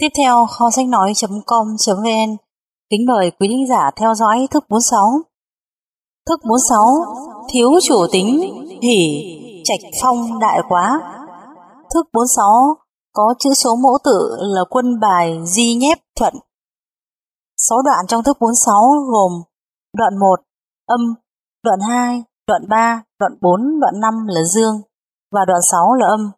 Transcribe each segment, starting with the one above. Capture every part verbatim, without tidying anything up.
Tiếp theo, kho sách nói chấm com chấm vn kính mời quý thính giả theo dõi thức bốn mươi sáu. Thức bốn mươi sáu, thiếu chủ tính, hỉ, trạch phong đại quá. Thức bốn mươi sáu có chữ số mẫu tự là quân bài di nhép thuận. sáu đoạn trong thức bốn mươi sáu gồm đoạn một, âm, đoạn hai, đoạn ba, đoạn bốn, đoạn năm là dương và đoạn sáu là âm.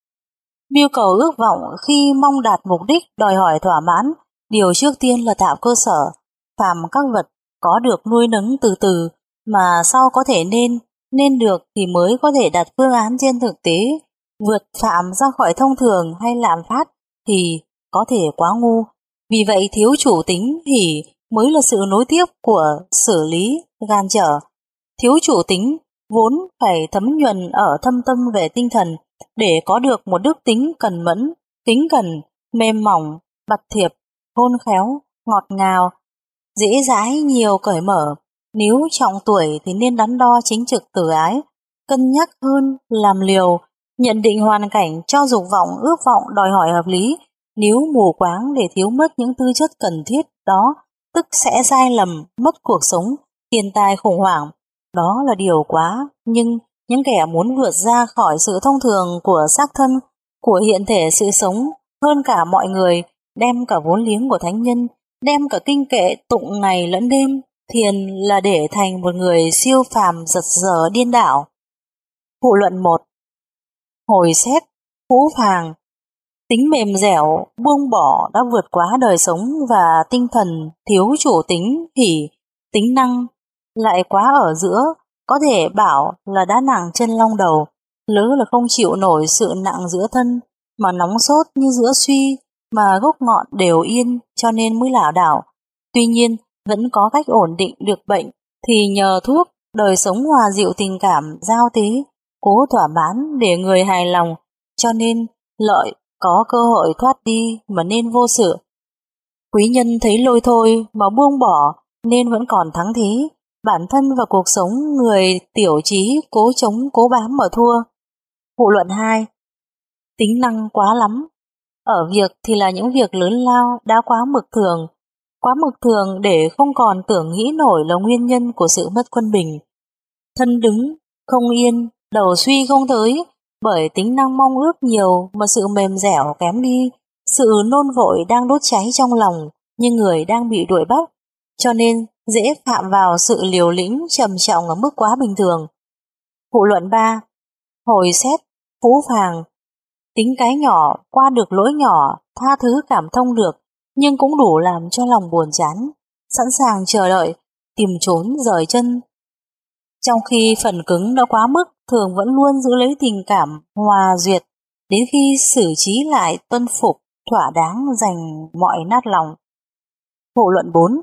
Mưu cầu ước vọng khi mong đạt mục đích đòi hỏi thỏa mãn, điều trước tiên là tạo cơ sở, phàm các vật có được nuôi nấng từ từ mà sau có thể nên, nên được thì mới có thể đặt phương án trên thực tế. Vượt phạm ra khỏi thông thường hay lạm phát thì có thể quá ngu. Vì vậy thiếu chủ tính hỉ mới là sự nối tiếp của xử lý gan trở. Thiếu chủ tính vốn phải thấm nhuần ở thâm tâm về tinh thần để có được một đức tính cần mẫn, kính cẩn, mềm mỏng, bặt thiệp, khôn khéo, ngọt ngào, dễ dãi, nhiều cởi mở. Nếu trọng tuổi thì nên đắn đo chính trực từ ái, cân nhắc hơn làm liều, nhận định hoàn cảnh cho dục vọng ước vọng đòi hỏi hợp lý. Nếu mù quáng để thiếu mất những tư chất cần thiết đó, tức sẽ sai lầm, mất cuộc sống, tiền tài khủng hoảng. Đó là điều quá, nhưng những kẻ muốn vượt ra khỏi sự thông thường của xác thân, của hiện thể sự sống, hơn cả mọi người, đem cả vốn liếng của thánh nhân, đem cả kinh kệ tụng ngày lẫn đêm, thiền là để thành một người siêu phàm giật dở điên đảo. Phụ luận một. Hồi xét, phú phàng, tính mềm dẻo, buông bỏ đã vượt quá đời sống và tinh thần thiếu chủ tính hỉ, tính năng lại quá ở giữa, có thể bảo là đã nặng chân long đầu, lỡ là không chịu nổi sự nặng giữa thân, mà nóng sốt như giữa suy, mà gốc ngọn đều yên cho nên mới lảo đảo. Tuy nhiên, vẫn có cách ổn định được bệnh, thì nhờ thuốc, đời sống hòa dịu tình cảm, giao tế, cố thỏa mãn để người hài lòng, cho nên lợi có cơ hội thoát đi mà nên vô sự. Quý nhân thấy lôi thôi mà buông bỏ nên vẫn còn thắng thế. Bản thân và cuộc sống người tiểu trí cố chống cố bám mà thua. Phụ luận hai. Tính năng quá lắm. Ở việc thì là những việc lớn lao đã quá mực thường. Quá mực thường để không còn tưởng nghĩ nổi là nguyên nhân của sự mất quân bình. Thân đứng, không yên, đầu suy không tới, bởi tính năng mong ước nhiều mà sự mềm dẻo kém đi, sự nôn vội đang đốt cháy trong lòng như người đang bị đuổi bắt, cho nên dễ phạm vào sự liều lĩnh trầm trọng ở mức quá bình thường. Phụ luận ba. Hồi xét, phú phàng, tính cái nhỏ qua được lỗi nhỏ, tha thứ cảm thông được, nhưng cũng đủ làm cho lòng buồn chán, sẵn sàng chờ đợi, tìm trốn rời chân. Trong khi phần cứng đã quá mức, thường vẫn luôn giữ lấy tình cảm hòa duyệt, đến khi xử trí lại tuân phục, thỏa đáng dành mọi nát lòng. Phụ luận bốn.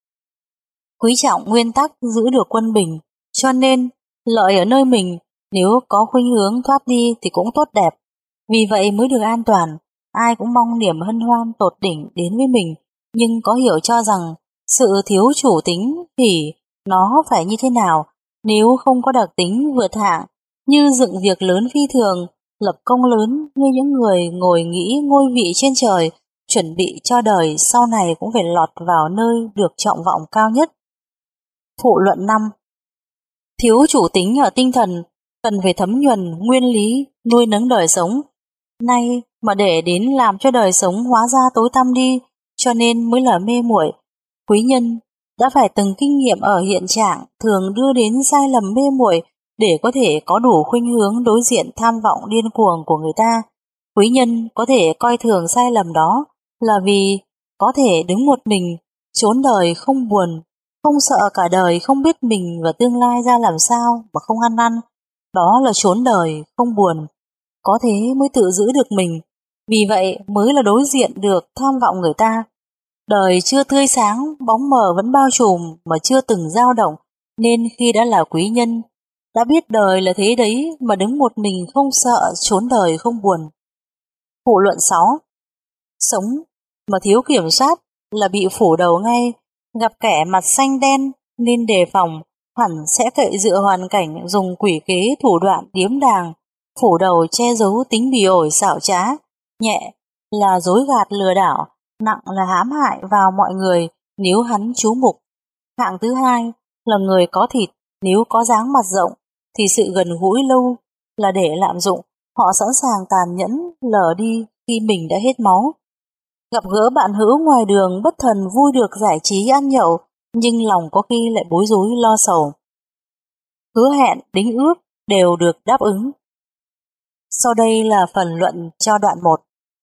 Quý trọng nguyên tắc giữ được quân bình, cho nên lợi ở nơi mình, nếu có khuynh hướng thoát đi thì cũng tốt đẹp. Vì vậy mới được an toàn, ai cũng mong niềm hân hoan tột đỉnh đến với mình, nhưng có hiểu cho rằng sự thiếu chủ tính thì nó phải như thế nào, nếu không có đặc tính vượt hạng, như dựng việc lớn phi thường, lập công lớn như những người ngồi nghĩ ngôi vị trên trời, chuẩn bị cho đời sau này cũng phải lọt vào nơi được trọng vọng cao nhất. Phụ luận năm. Thiếu chủ tính ở tinh thần, cần phải thấm nhuần nguyên lý nuôi nấng đời sống. Nay mà để đến làm cho đời sống hóa ra tối tăm đi, cho nên mới là mê muội. Quý nhân đã phải từng kinh nghiệm ở hiện trạng thường đưa đến sai lầm mê muội để có thể có đủ khuynh hướng đối diện tham vọng điên cuồng của người ta. Quý nhân có thể coi thường sai lầm đó là vì có thể đứng một mình, trốn đời không buồn, không sợ cả đời không biết mình và tương lai ra làm sao mà không ăn năn. Đó là trốn đời không buồn, có thế mới tự giữ được mình, vì vậy mới là đối diện được tham vọng người ta. Đời chưa tươi sáng, bóng mờ vẫn bao trùm mà chưa từng dao động, nên khi đã là quý nhân, đã biết đời là thế đấy mà đứng một mình không sợ, trốn đời không buồn. Phụ luận sáu. Sống mà thiếu kiểm soát là bị phủ đầu ngay, gặp kẻ mặt xanh đen nên đề phòng, hẳn sẽ cậy dựa hoàn cảnh dùng quỷ kế thủ đoạn điếm đàng, phủ đầu che giấu tính bỉ ổi xảo trá, nhẹ là dối gạt lừa đảo, nặng là hãm hại vào mọi người nếu hắn chú mục. Hạng thứ hai là người có thịt, nếu có dáng mặt rộng thì sự gần gũi lâu là để lạm dụng, họ sẵn sàng tàn nhẫn lờ đi khi mình đã hết máu. Gặp gỡ bạn hữu ngoài đường bất thần vui được giải trí ăn nhậu, nhưng lòng có khi lại bối rối lo sầu. Hứa hẹn, đính ước đều được đáp ứng. Sau đây là phần luận cho đoạn một.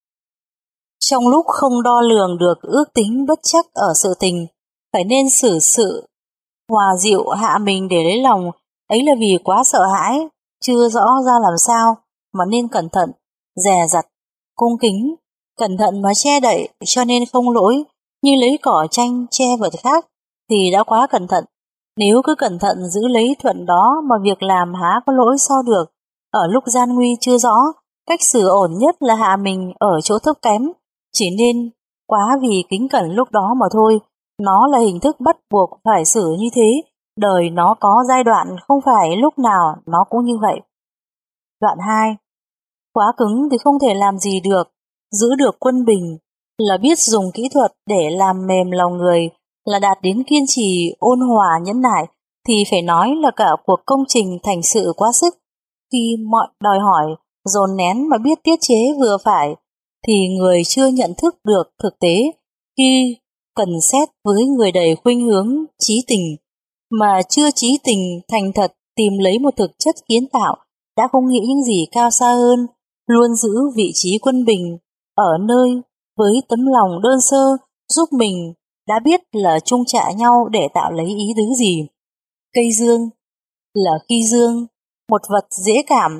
Trong lúc không đo lường được ước tính bất chắc ở sự tình, phải nên xử sự hòa dịu hạ mình để lấy lòng, ấy là vì quá sợ hãi, chưa rõ ra làm sao, mà nên cẩn thận, dè dặt, cung kính, cẩn thận mà che đậy cho nên không lỗi, như lấy cỏ tranh che vật khác thì đã quá cẩn thận. Nếu cứ cẩn thận giữ lấy thuận đó mà việc làm há có lỗi sao được. Ở lúc gian nguy chưa rõ, cách xử ổn nhất là hạ mình ở chỗ thấp kém, chỉ nên quá vì kính cẩn lúc đó mà thôi. Nó là hình thức bắt buộc phải xử như thế, đời nó có giai đoạn không phải lúc nào nó cũng như vậy. Đoạn hai. Quá cứng thì không thể làm gì được, giữ được quân bình là biết dùng kỹ thuật để làm mềm lòng người, là đạt đến kiên trì ôn hòa nhẫn nại, thì phải nói là cả cuộc công trình thành sự quá sức. Khi mọi đòi hỏi dồn nén mà biết tiết chế vừa phải, thì người chưa nhận thức được thực tế. Khi cần xét với người đầy khuynh hướng trí tình, mà chưa trí tình thành thật tìm lấy một thực chất kiến tạo, đã không nghĩ những gì cao xa hơn, luôn giữ vị trí quân bình ở nơi với tấm lòng đơn sơ, giúp mình đã biết là chung trả nhau để tạo lấy ý tứ gì. Cây dương là khi dương, một vật dễ cảm.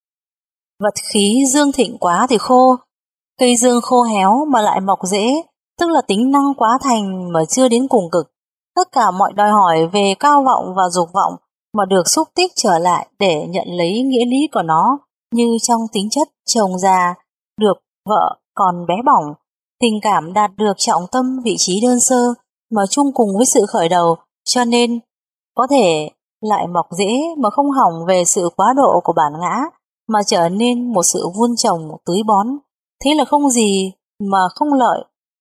Vật khí dương thịnh quá thì khô, cây dương khô héo mà lại mọc dễ, tức là tính năng quá thành mà chưa đến cùng cực. Tất cả mọi đòi hỏi về cao vọng và dục vọng mà được xúc tích trở lại để nhận lấy nghĩa lý của nó, như trong tính chất chồng già, được vợ còn bé bỏng, tình cảm đạt được trọng tâm vị trí đơn sơ mà chung cùng với sự khởi đầu, cho nên có thể lại mọc dễ mà không hỏng về sự quá độ của bản ngã, mà trở nên một sự vun trồng tưới bón. Thế là không gì mà không lợi.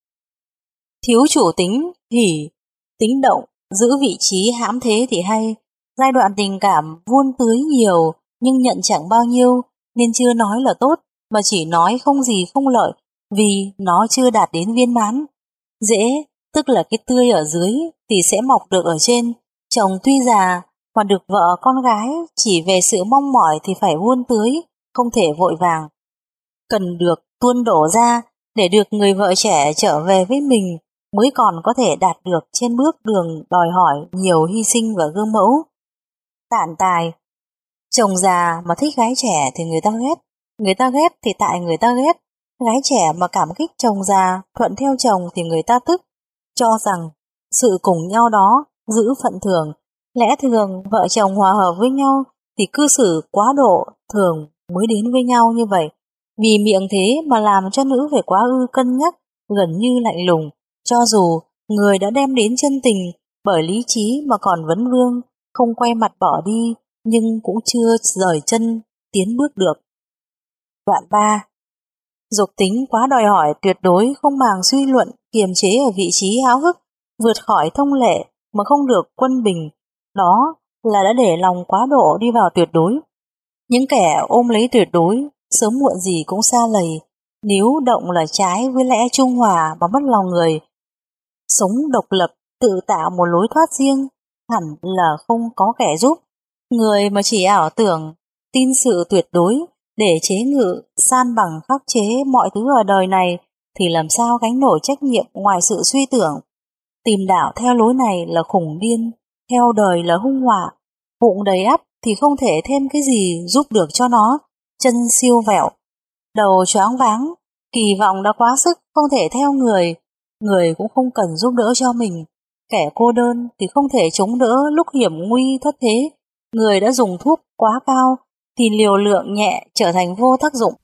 Thiếu chủ tính hỉ, tính động, giữ vị trí hãm thế thì hay. Giai đoạn tình cảm vun tưới nhiều nhưng nhận chẳng bao nhiêu, nên chưa nói là tốt, mà chỉ nói không gì không lợi, vì nó chưa đạt đến viên mãn. Dễ, tức là cái tươi ở dưới thì sẽ mọc được ở trên. Chồng tuy già mà được vợ con gái chỉ về sự mong mỏi thì phải vun tưới, không thể vội vàng. Cần được tuôn đổ ra để được người vợ trẻ trở về với mình mới còn có thể đạt được trên bước đường đòi hỏi nhiều hy sinh và gương mẫu. Tản tài. Chồng già mà thích gái trẻ thì người ta ghét, người ta ghét thì tại người ta ghét. Gái trẻ mà cảm kích chồng già, thuận theo chồng thì người ta tức, cho rằng sự cùng nhau đó giữ phận thường. Lẽ thường vợ chồng hòa hợp với nhau thì cư xử quá độ thường mới đến với nhau như vậy. Vì miệng thế mà làm cho nữ phải quá ư cân nhắc, gần như lạnh lùng, cho dù người đã đem đến chân tình bởi lý trí mà còn vấn vương, không quay mặt bỏ đi, nhưng cũng chưa rời chân tiến bước được. Đoạn ba. Dục tính quá đòi hỏi tuyệt đối không màng suy luận, kiềm chế ở vị trí háo hức, vượt khỏi thông lệ mà không được quân bình, đó là đã để lòng quá độ đi vào tuyệt đối. Những kẻ ôm lấy tuyệt đối, sớm muộn gì cũng xa lầy, nếu động là trái với lẽ trung hòa mà mất lòng người. Sống độc lập, tự tạo một lối thoát riêng, hẳn là không có kẻ giúp. Người mà chỉ ảo tưởng, tin sự tuyệt đối để chế ngự, san bằng khắc chế mọi thứ ở đời này thì làm sao gánh nổi trách nhiệm ngoài sự suy tưởng. Tìm đạo theo lối này là khủng điên, theo đời là hung họa. Bụng đầy ắp thì không thể thêm cái gì giúp được cho nó, chân siêu vẹo, đầu choáng váng, kỳ vọng đã quá sức không thể theo người, người cũng không cần giúp đỡ cho mình. Kẻ cô đơn thì không thể chống đỡ lúc hiểm nguy thất thế, người đã dùng thuốc quá cao thì liều lượng nhẹ trở thành vô tác dụng.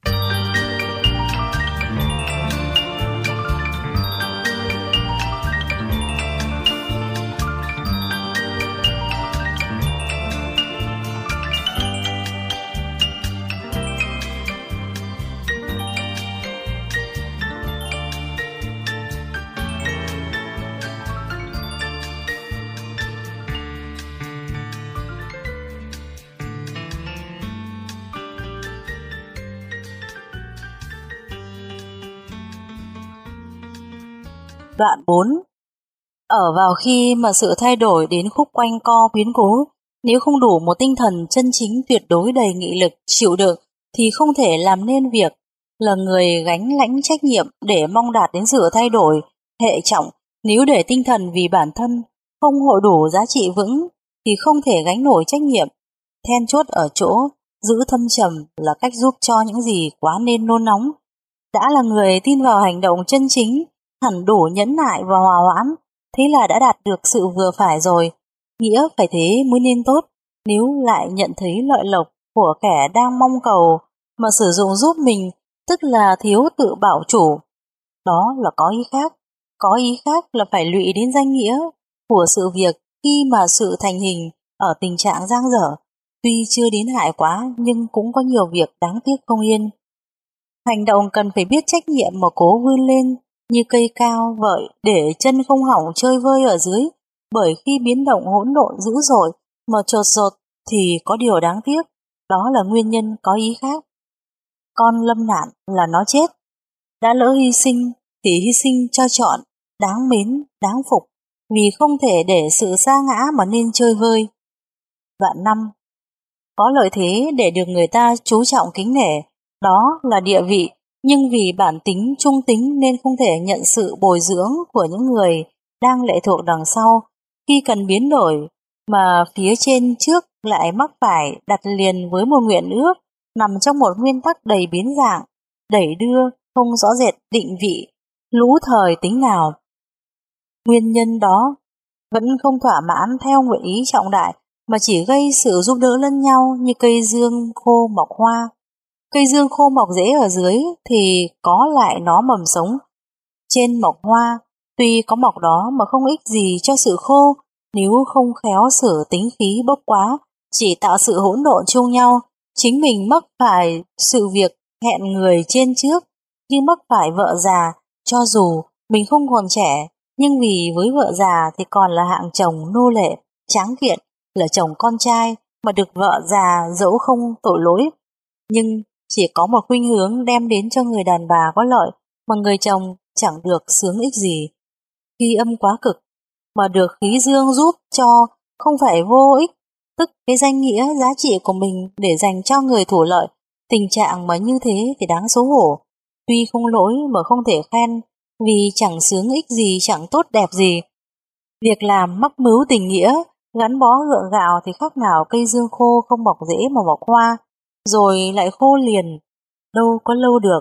Đoạn bốn. Ở vào khi mà sự thay đổi đến khúc quanh co biến cố, nếu không đủ một tinh thần chân chính tuyệt đối đầy nghị lực, chịu đựng thì không thể làm nên việc. Là người gánh lãnh trách nhiệm để mong đạt đến sự thay đổi hệ trọng, nếu để tinh thần vì bản thân không hội đủ giá trị vững thì không thể gánh nổi trách nhiệm. Then chốt ở chỗ giữ thâm trầm là cách giúp cho những gì quá nên nôn nóng. Đã là người tin vào hành động chân chính, hẳn đủ nhẫn nại và hòa hoãn, thế là đã đạt được sự vừa phải rồi. Nghĩa phải thế mới nên tốt. Nếu lại nhận thấy lợi lộc của kẻ đang mong cầu mà sử dụng giúp mình, tức là thiếu tự bảo chủ. Đó là có ý khác. Có ý khác là phải lụy đến danh nghĩa của sự việc khi mà sự thành hình ở tình trạng dang dở. Tuy chưa đến hại quá nhưng cũng có nhiều việc đáng tiếc không yên. Hành động cần phải biết trách nhiệm mà cố vươn lên như cây cao vợi để chân không hỏng chơi vơi ở dưới, bởi khi biến động hỗn độn dữ dội mà chột dột thì có điều đáng tiếc, đó là nguyên nhân có ý khác. Con lâm nạn là nó chết, đã lỡ hy sinh thì hy sinh cho trọn, đáng mến, đáng phục, vì không thể để sự sa ngã mà nên chơi vơi. Đoạn năm. Có lợi thế để được người ta chú trọng kính nể, đó là địa vị, nhưng vì bản tính trung tính nên không thể nhận sự bồi dưỡng của những người đang lệ thuộc đằng sau. Khi cần biến đổi mà phía trên trước lại mắc phải đặt liền với một nguyện ước nằm trong một nguyên tắc đầy biến dạng, đẩy đưa, không rõ rệt định vị, lũ thời tính nào. Nguyên nhân đó vẫn không thỏa mãn theo nguyện ý trọng đại, mà chỉ gây sự giúp đỡ lẫn nhau như cây dương khô mọc hoa. Cây dương khô mọc rễ ở dưới thì có lại nó mầm sống. Trên mọc hoa, tuy có mọc đó mà không ích gì cho sự khô, nếu không khéo xử tính khí bốc quá, chỉ tạo sự hỗn độn chung nhau. Chính mình mắc phải sự việc hẹn người trên trước, như mắc phải vợ già, cho dù mình không còn trẻ, nhưng vì với vợ già thì còn là hạng chồng nô lệ, tráng kiện, là chồng con trai mà được vợ già dẫu không tội lỗi, nhưng chỉ có một khuynh hướng đem đến cho người đàn bà có lợi, mà người chồng chẳng được sướng ích gì. Khi âm quá cực mà được khí dương giúp cho không phải vô ích, tức cái danh nghĩa giá trị của mình để dành cho người thủ lợi. Tình trạng mà như thế thì đáng xấu hổ. Tuy không lỗi mà không thể khen, vì chẳng sướng ích gì, chẳng tốt đẹp gì. Việc làm mắc mứu tình nghĩa, gắn bó gượng gạo thì khác nào cây dương khô không mọc rễ mà mọc hoa, rồi lại khô liền, đâu có lâu được.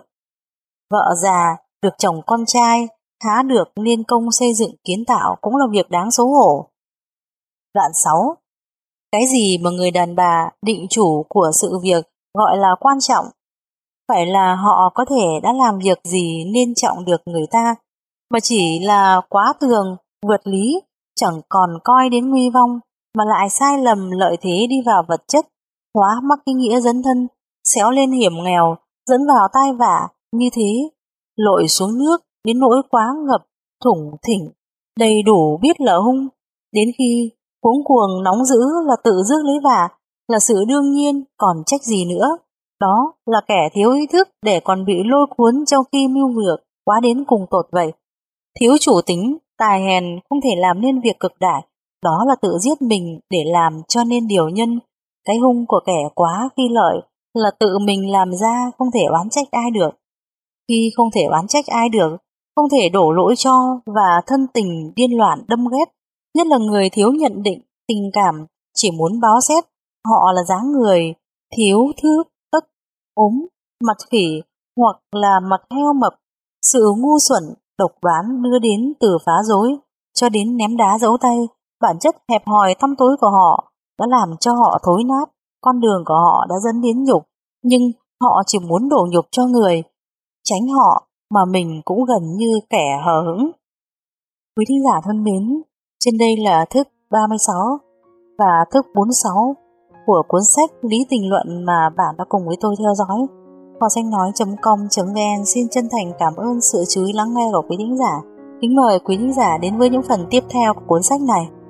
Vợ già được chồng con trai, há được liên công xây dựng kiến tạo cũng là việc đáng xấu hổ. Đoạn sáu. Cái gì mà người đàn bà định chủ của sự việc gọi là quan trọng? Phải là họ có thể đã làm việc gì nên trọng được người ta, mà chỉ là quá tường, vượt lý, chẳng còn coi đến nguy vong, mà lại sai lầm lợi thế đi vào vật chất, hóa mắc cái nghĩa dấn thân, xéo lên hiểm nghèo, dẫn vào tai vạ, như thế, lội xuống nước đến nỗi quá ngập, thủng thỉnh, đầy đủ biết lỡ hung, đến khi cuống cuồng nóng dữ là tự rước lấy vả, là sự đương nhiên, còn trách gì nữa. Đó là kẻ thiếu ý thức để còn bị lôi cuốn trong khi mưu việc quá đến cùng tột vậy. Thiếu chủ tính, tài hèn không thể làm nên việc cực đại, đó là tự giết mình để làm cho nên điều nhân. Cái hung của kẻ quá khi lợi là tự mình làm ra, không thể oán trách ai được. Khi không thể oán trách ai được, không thể đổ lỗi cho và thân tình điên loạn đâm ghét, nhất là người thiếu nhận định, tình cảm, chỉ muốn báo xét, họ là dáng người thiếu thước, tất, ốm, mặt khỉ hoặc là mặt heo mập. Sự ngu xuẩn, độc đoán đưa đến từ phá rối cho đến ném đá giấu tay, bản chất hẹp hòi tăm tối của họ đã làm cho họ thối nát, con đường của họ đã dẫn đến nhục, nhưng họ chỉ muốn đổ nhục cho người, tránh họ mà mình cũng gần như kẻ hờ hững. Quý thính giả thân mến, trên đây là thức ba mươi sáu và thức bốn mươi sáu của cuốn sách Lý Tình Luận mà bạn đã cùng với tôi theo dõi. Hoa xanh nói chấm com chấm vn xin chân thành cảm ơn sự chú ý lắng nghe của quý thính giả. Kính mời quý thính giả đến với những phần tiếp theo của cuốn sách này.